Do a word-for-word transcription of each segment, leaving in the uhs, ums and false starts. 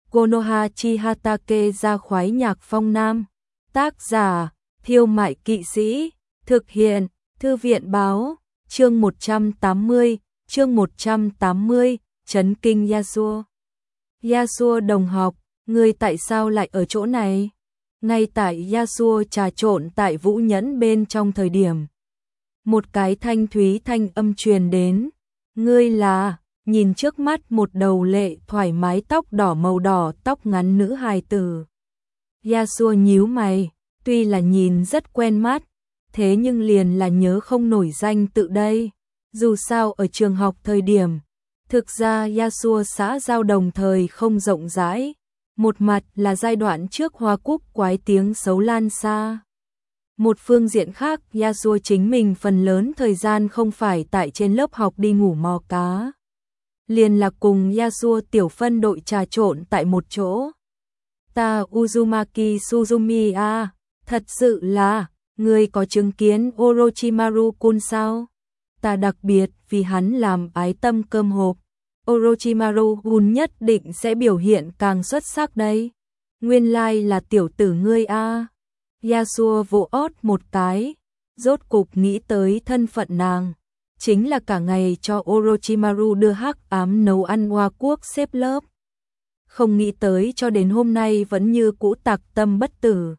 Konoha Chihatake ra khoái nhạc phong nam. Tác giả, Thiêu Mại Kỵ Sĩ. Thực hiện, Thư viện báo. Chương một trăm tám mươi, chương một trăm tám mươi, chấn kinh Yasuo. Yasuo đồng học, ngươi tại sao lại ở chỗ này? Ngay tại Yasuo trà trộn tại vũ nhẫn bên trong thời điểm. Một cái thanh thúy thanh âm truyền đến. Ngươi là, nhìn trước mắt một đầu lệ thoải mái tóc đỏ màu đỏ tóc ngắn nữ hài tử. Yasuo nhíu mày, tuy là nhìn rất quen mắt, thế nhưng liền là nhớ không nổi danh tự đây. Dù sao ở trường học thời điểm, thực ra Yasuo xã giao đồng thời không rộng rãi. Một mặt là giai đoạn trước Hoa Cúc quái tiếng xấu lan xa. Một phương diện khác, Yasuo chính mình phần lớn thời gian không phải tại trên lớp học đi ngủ mò cá. Liền là cùng Yasuo tiểu phân đội trà trộn tại một chỗ. Ta Uzumaki Suzumi à, thật sự là, ngươi có chứng kiến Orochimaru-kun sao? Ta đặc biệt vì hắn làm ái tâm cơm hộp. Orochimaru-kun nhất định sẽ biểu hiện càng xuất sắc đây. Nguyên lai là tiểu tử ngươi a. À. Yasuo vỗ ót một cái, rốt cục nghĩ tới thân phận nàng. Chính là cả ngày cho Orochimaru đưa hắc ám nấu ăn Hoa Quốc xếp lớp. Không nghĩ tới cho đến hôm nay vẫn như cũ tặc tâm bất tử.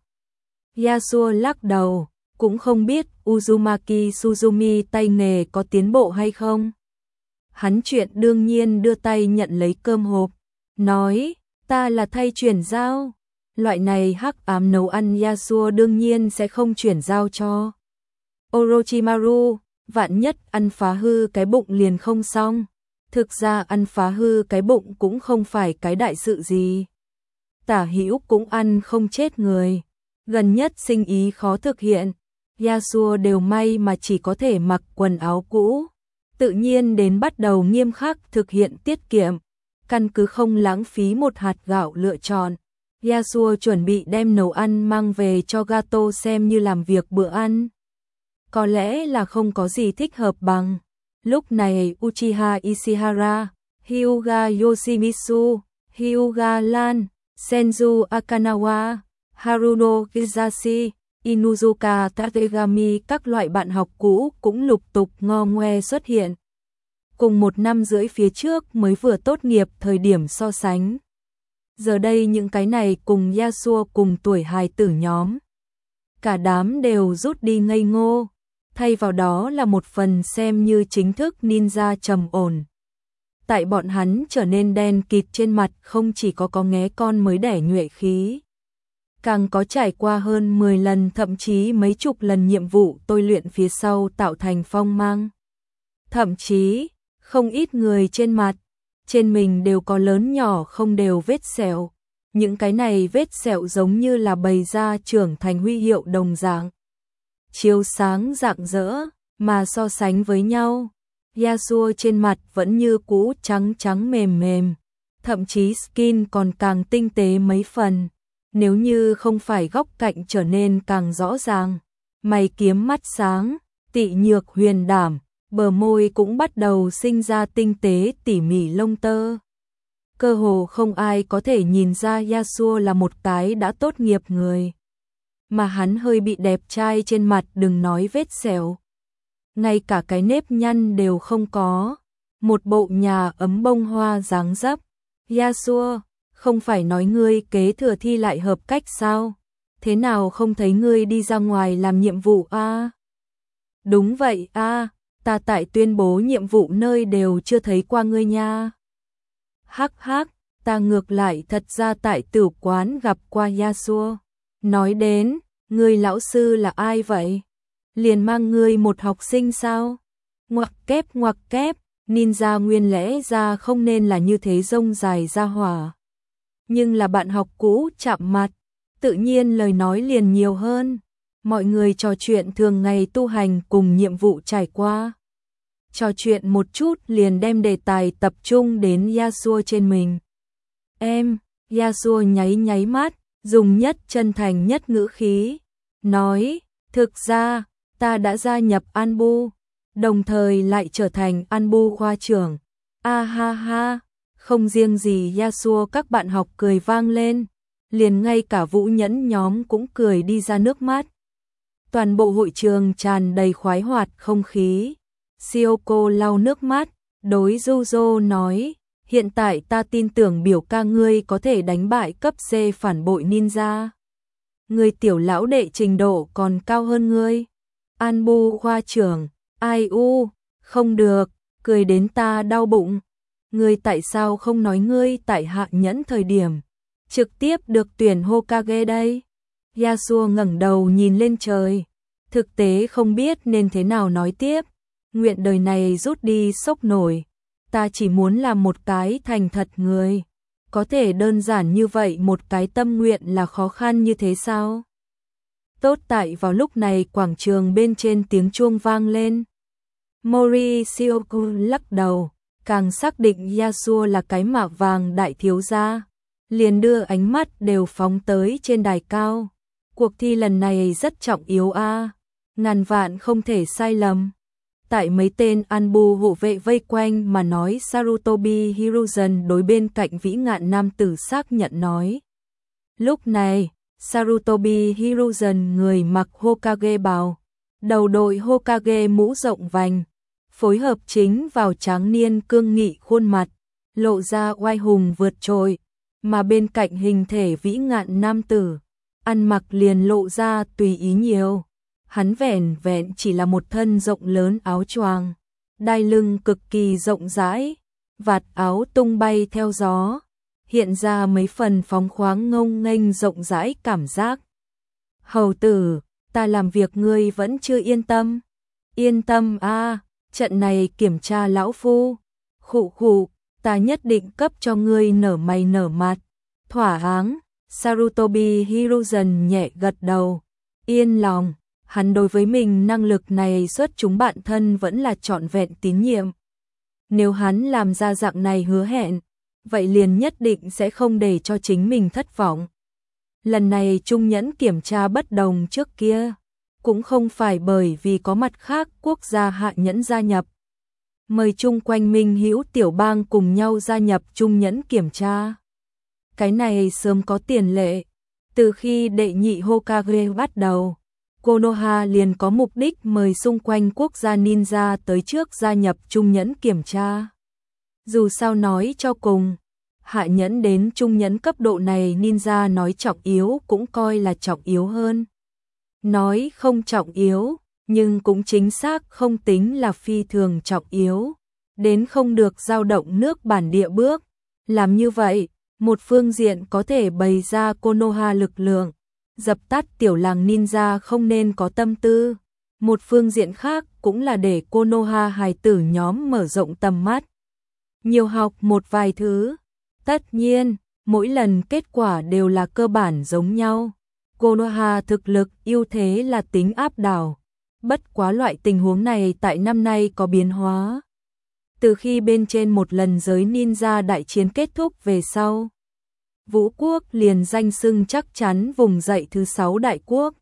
Yasuo lắc đầu, cũng không biết Uzumaki Suzumi tay nghề có tiến bộ hay không. Hắn chuyện đương nhiên đưa tay nhận lấy cơm hộp, nói, ta là thay chuyển giao. Loại này hắc ám nấu ăn Yasuo đương nhiên sẽ không chuyển giao cho Orochimaru, vạn nhất ăn phá hư cái bụng liền không xong. Thực ra ăn phá hư cái bụng cũng không phải cái đại sự gì. Tả hữu cũng ăn không chết người. Gần nhất sinh ý khó thực hiện, Yasuo đều may mà chỉ có thể mặc quần áo cũ. Tự nhiên đến bắt đầu nghiêm khắc thực hiện tiết kiệm, căn cứ không lãng phí một hạt gạo lựa chọn. Yasuo chuẩn bị đem nấu ăn mang về cho Gato xem như làm việc bữa ăn. Có lẽ là không có gì thích hợp bằng. Lúc này Uchiha Ishihara, Hyuga Yoshimitsu, Hyuga Lan, Senju Akanawa, Haruno Kizashi, Inuzuka Tategami các loại bạn học cũ cũng lục tục ngo ngoe xuất hiện. Cùng một năm rưỡi phía trước mới vừa tốt nghiệp thời điểm so sánh. Giờ đây những cái này cùng Yasuo cùng tuổi hài tử nhóm. Cả đám đều rút đi ngây ngô, thay vào đó là một phần xem như chính thức ninja trầm ổn. Tại bọn hắn trở nên đen kịt trên mặt không chỉ có có nghé con mới đẻ nhuệ khí. Càng có trải qua hơn mười lần thậm chí mấy chục lần nhiệm vụ tôi luyện phía sau tạo thành phong mang. Thậm chí, không ít người trên mặt, trên mình đều có lớn nhỏ không đều vết sẹo. Những cái này vết sẹo giống như là bày ra trưởng thành huy hiệu đồng dạng. Chiếu sáng rạng rỡ, mà so sánh với nhau, Yasuo trên mặt vẫn như cũ trắng trắng mềm mềm, thậm chí skin còn càng tinh tế mấy phần. Nếu như không phải góc cạnh trở nên càng rõ ràng, mày kiếm mắt sáng, tị nhược huyền đảm, bờ môi cũng bắt đầu sinh ra tinh tế tỉ mỉ lông tơ. Cơ hồ không ai có thể nhìn ra Yasuo là một cái đã tốt nghiệp người. Mà hắn hơi bị đẹp trai trên mặt đừng nói vết sẹo. Ngay cả cái nếp nhăn đều không có. Một bộ nhà ấm bông hoa dáng dấp. Yasuo, không phải nói ngươi kế thừa thi lại hợp cách sao? Thế nào không thấy ngươi đi ra ngoài làm nhiệm vụ a? À? Đúng vậy a, à, ta tại tuyên bố nhiệm vụ nơi đều chưa thấy qua ngươi nha. Hắc hắc, ta ngược lại thật ra tại tử quán gặp qua Yasuo. Nói đến, ngươi lão sư là ai vậy? Liền mang ngươi một học sinh sao? Ngoặc kép ngoặc kép, ninja nguyên lẽ ra không nên là như thế rông dài ra hỏa. Nhưng là bạn học cũ chạm mặt, tự nhiên lời nói liền nhiều hơn. Mọi người trò chuyện thường ngày tu hành cùng nhiệm vụ trải qua. Trò chuyện một chút liền đem đề tài tập trung đến Yasuo trên mình. Em, Yasuo nháy nháy mắt, dùng nhất chân thành nhất ngữ khí. Nói, thực ra, ta đã gia nhập Anbu, đồng thời lại trở thành Anbu khoa trưởng. A ha ha, Không riêng gì Yasuo, các bạn học cười vang lên, liền ngay cả Vũ Nhẫn nhóm cũng cười đi ra nước mắt. Toàn bộ hội trường tràn đầy khoái hoạt không khí. Sioko lau nước mắt, đối Juzo nói, hiện tại ta tin tưởng biểu ca ngươi có thể đánh bại cấp C phản bội ninja. Ngươi tiểu lão đệ trình độ còn cao hơn ngươi. Anbu khoa trưởng, ai u, không được, cười đến ta đau bụng. Ngươi tại sao không nói ngươi tại Hạ Nhẫn thời điểm trực tiếp được tuyển Hokage đây? Yasuo ngẩng đầu nhìn lên trời, thực tế không biết nên thế nào nói tiếp. Nguyện đời này rút đi sốc nổi, ta chỉ muốn làm một cái thành thật người. Có thể đơn giản như vậy, một cái tâm nguyện là khó khăn như thế sao? Tốt tại vào lúc này quảng trường bên trên tiếng chuông vang lên. Mori Sioku lắc đầu, càng xác định Yasuo là cái mạ vàng đại thiếu gia, liền đưa ánh mắt đều phóng tới trên đài cao. Cuộc thi lần này rất trọng yếu a, ngàn vạn không thể sai lầm. Tại mấy tên Anbu hộ vệ vây quanh mà nói, Sarutobi Hiruzen đối bên cạnh vĩ ngạn nam tử xác nhận nói. Lúc này, Sarutobi Hiruzen người mặc Hokage bào, đầu đội Hokage mũ rộng vành, phối hợp chính vào tráng niên cương nghị khuôn mặt, lộ ra oai hùng vượt trội, mà bên cạnh hình thể vĩ ngạn nam tử, ăn mặc liền lộ ra tùy ý nhiều. Hắn vẻn vẹn chỉ là một thân rộng lớn áo choàng, đai lưng cực kỳ rộng rãi, vạt áo tung bay theo gió, hiện ra mấy phần phóng khoáng ngông nghênh rộng rãi cảm giác. Hầu tử, ta làm việc ngươi vẫn chưa yên tâm. Yên tâm a, à, trận này kiểm tra lão phu. Khụ khụ, ta nhất định cấp cho ngươi nở mày nở mặt. Thỏa áng, Sarutobi Hiruzen nhẹ gật đầu, yên lòng. Hắn đối với mình năng lực này xuất chúng bản thân vẫn là trọn vẹn tín nhiệm. Nếu hắn làm ra dạng này hứa hẹn, vậy liền nhất định sẽ không để cho chính mình thất vọng. Lần này Trung Nhẫn kiểm tra bất đồng trước kia, cũng không phải bởi vì có mặt khác quốc gia Hạ Nhẫn gia nhập. Mời chung quanh Minh Hữu tiểu bang cùng nhau gia nhập Trung Nhẫn kiểm tra. Cái này sớm có tiền lệ, từ khi đệ nhị Hokage bắt đầu. Konoha liền có mục đích mời xung quanh quốc gia ninja tới trước gia nhập Trung Nhẫn kiểm tra. Dù sao nói cho cùng, Hạ Nhẫn đến Trung Nhẫn cấp độ này ninja nói trọng yếu cũng coi là trọng yếu hơn. Nói không trọng yếu, nhưng cũng chính xác không tính là phi thường trọng yếu. Đến không được dao động nước bản địa bước. Làm như vậy, một phương diện có thể bày ra Konoha lực lượng, dập tắt tiểu làng ninja không nên có tâm tư. Một phương diện khác cũng là để Konoha hài tử nhóm mở rộng tầm mắt, nhiều học một vài thứ. Tất nhiên, mỗi lần kết quả đều là cơ bản giống nhau. Konoha thực lực ưu thế là tính áp đảo. Bất quá loại tình huống này tại năm nay có biến hóa. Từ khi bên trên một lần giới ninja đại chiến kết thúc về sau, Vũ quốc liền danh xưng chắc chắn vùng dậy thứ sáu đại quốc.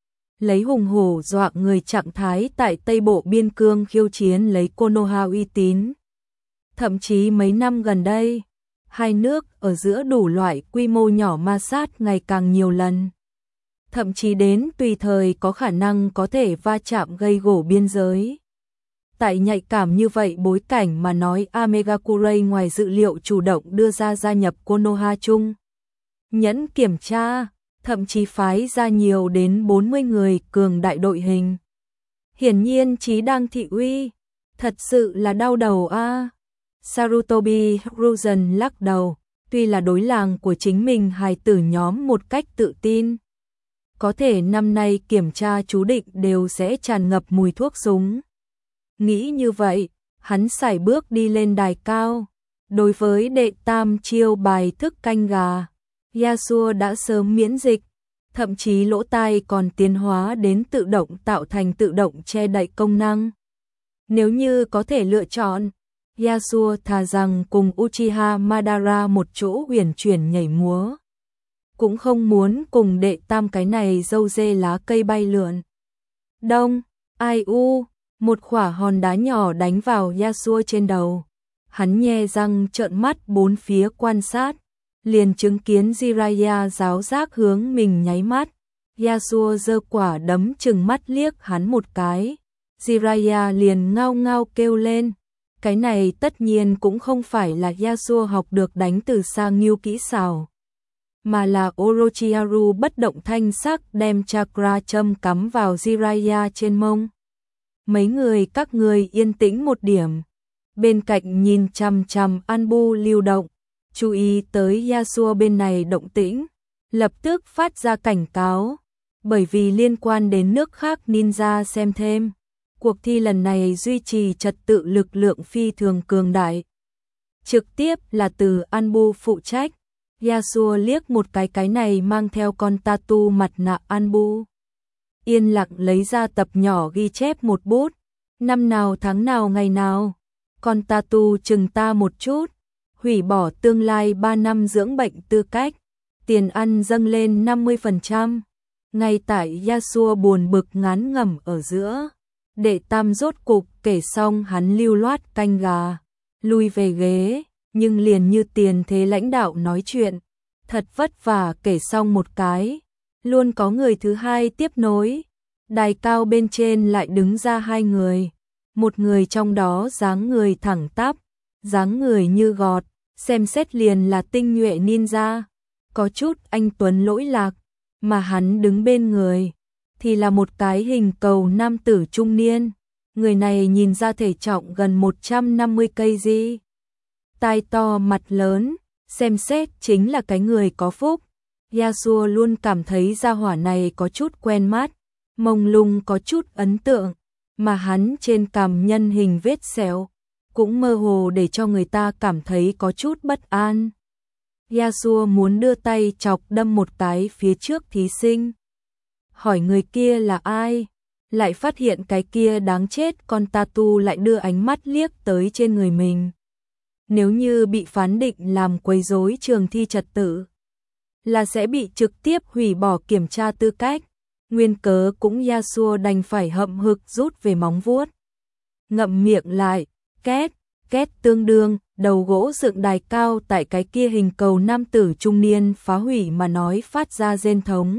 Lấy hùng hổ dọa người trạng thái tại Tây Bộ Biên Cương khiêu chiến lấy Konoha uy tín. Thậm chí mấy năm gần đây, hai nước ở giữa đủ loại quy mô nhỏ ma sát ngày càng nhiều lần. Thậm chí đến tùy thời có khả năng có thể va chạm gây gổ biên giới. Tại nhạy cảm như vậy bối cảnh mà nói, Amegakurai ngoài dự liệu chủ động đưa ra gia nhập Konoha chung Nhẫn kiểm tra, thậm chí phái ra nhiều đến bốn mươi người cường đại đội hình. Hiển nhiên chí đang thị uy, thật sự là đau đầu a. À. Sarutobi Hiruzen lắc đầu, tuy là đối làng của chính mình hài tử nhóm một cách tự tin. Có thể năm nay kiểm tra chú định đều sẽ tràn ngập mùi thuốc súng. Nghĩ như vậy, hắn sải bước đi lên đài cao. Đối với đệ tam chiêu bài thức canh gà, Yasuo đã sớm miễn dịch, thậm chí lỗ tai còn tiến hóa đến tự động tạo thành tự động che đậy công năng. Nếu như có thể lựa chọn, Yasuo thà rằng cùng Uchiha Madara một chỗ huyền chuyển nhảy múa, cũng không muốn cùng đệ tam cái này dâu dê lá cây bay lượn. Đông, ai u, một quả hòn đá nhỏ đánh vào Yasuo trên đầu. Hắn nhe răng trợn mắt bốn phía quan sát, liền chứng kiến Jiraiya giáo giác hướng mình nháy mắt. Yasuo giơ quả đấm chừng mắt liếc hắn một cái. Jiraiya liền ngao ngao kêu lên. Cái này tất nhiên cũng không phải là Yasuo học được đánh từ xa nghiêu kỹ xảo, mà là Orochimaru bất động thanh sắc đem chakra châm cắm vào Jiraiya trên mông. Mấy người các người yên tĩnh một điểm. Bên cạnh nhìn chằm chằm Anbu lưu động, chú ý tới Yasuo bên này động tĩnh, lập tức phát ra cảnh cáo, bởi vì liên quan đến nước khác ninja xem thêm. Cuộc thi lần này duy trì trật tự lực lượng phi thường cường đại. Trực tiếp là từ Anbu phụ trách. Yasuo liếc một cái cái này mang theo con tatu mặt nạ Anbu. Yên lặng lấy ra tập nhỏ ghi chép một bút. Năm nào tháng nào ngày nào. Con tatu chừng ta một chút. Hủy bỏ tương lai ba năm dưỡng bệnh tư cách. Tiền ăn dâng lên năm mươi phần trăm. Ngay tại Yasuo buồn bực ngán ngẩm ở giữa. Đệ tam rốt cục kể xong hắn lưu loát canh gà. Lui về ghế. Nhưng liền như tiền thế lãnh đạo nói chuyện. Thật vất vả kể xong một cái. Luôn có người thứ hai tiếp nối. Đài cao bên trên lại đứng ra hai người. Một người trong đó dáng người thẳng tắp, dáng người như gọt, xem xét liền là tinh nhuệ ninja. Có chút anh tuấn lỗi lạc, mà hắn đứng bên người thì là một cái hình cầu nam tử trung niên. Người này nhìn ra thể trọng gần một trăm năm mươi ki lô gam. Tai to mặt lớn, xem xét chính là cái người có phúc. Yasuo luôn cảm thấy gia hỏa này có chút quen mắt, mông lung có chút ấn tượng, mà hắn trên cằm nhân hình vết sẹo, cũng mơ hồ để cho người ta cảm thấy có chút bất an. Yasuo muốn đưa tay chọc đâm một cái phía trước thí sinh. Hỏi người kia là ai, lại phát hiện cái kia đáng chết con tatu lại đưa ánh mắt liếc tới trên người mình. Nếu như bị phán định làm quấy rối trường thi trật tự, là sẽ bị trực tiếp hủy bỏ kiểm tra tư cách. Nguyên cớ cũng Yasuo đành phải hậm hực rút về móng vuốt. Ngậm miệng lại, két, két tương đương, đầu gỗ dựng đài cao tại cái kia hình cầu nam tử trung niên phá hủy mà nói phát ra rên thống.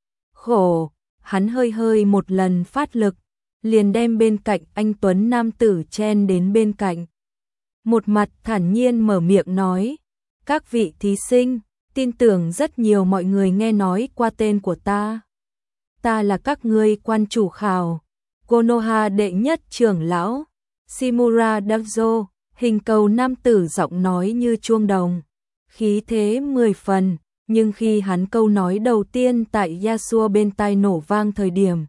Khổ, hắn hơi hơi một lần phát lực, liền đem bên cạnh anh tuấn nam tử chen đến bên cạnh. Một mặt thản nhiên mở miệng nói, các vị thí sinh, tin tưởng rất nhiều mọi người nghe nói qua tên của ta. Ta là các ngươi quan chủ khảo, Konoha đệ nhất trưởng lão, Shimura Dojo. Hình cầu nam tử giọng nói như chuông đồng, khí thế mười phần, nhưng khi hắn câu nói đầu tiên tại Yasuo bên tai nổ vang thời điểm,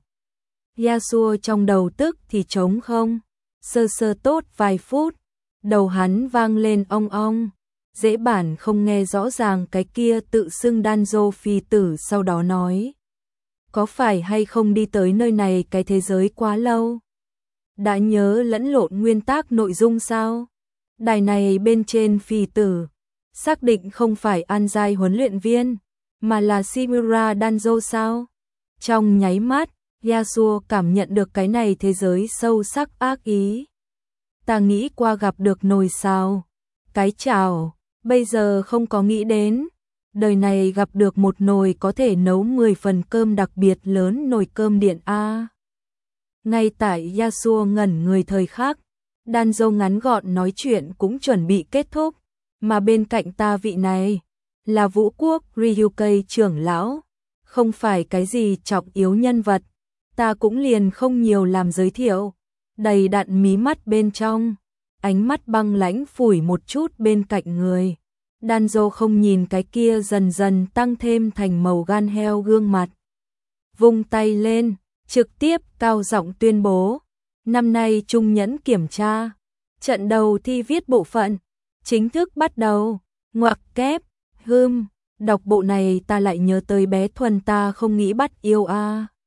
Yasuo trong đầu tức thì trống không, sơ sơ tốt vài phút, đầu hắn vang lên ong ong, dễ bản không nghe rõ ràng cái kia tự xưng Danzo phi tử sau đó nói. Có phải hay không đi tới nơi này cái thế giới quá lâu? Đã nhớ lẫn lộn nguyên tắc nội dung sao? Đài này bên trên phi tử, xác định không phải an giai huấn luyện viên, mà là Shimura Danzo sao? Trong nháy mắt, Yasuo cảm nhận được cái này thế giới sâu sắc ác ý. Ta nghĩ qua gặp được nồi sao? Cái chào, bây giờ không có nghĩ đến. Đời này gặp được một nồi có thể nấu mười phần cơm đặc biệt lớn nồi cơm điện A. Ngay tại Yasuo ngẩn người thời khắc, Danzo ngắn gọn nói chuyện cũng chuẩn bị kết thúc, mà bên cạnh ta vị này là Vũ Quốc Ryukei trưởng lão, không phải cái gì trọng yếu nhân vật, ta cũng liền không nhiều làm giới thiệu, đầy đặn mí mắt bên trong, ánh mắt băng lãnh phủi một chút bên cạnh người. Danzo không nhìn cái kia dần dần tăng thêm thành màu gan heo gương mặt, vung tay lên, trực tiếp cao giọng tuyên bố. Năm nay trung nhẫn kiểm tra, trận đầu thi viết bộ phận, chính thức bắt đầu, ngoặc kép, hưm, đọc bộ này ta lại nhớ tới bé Thuần ta không nghĩ bắt yêu a.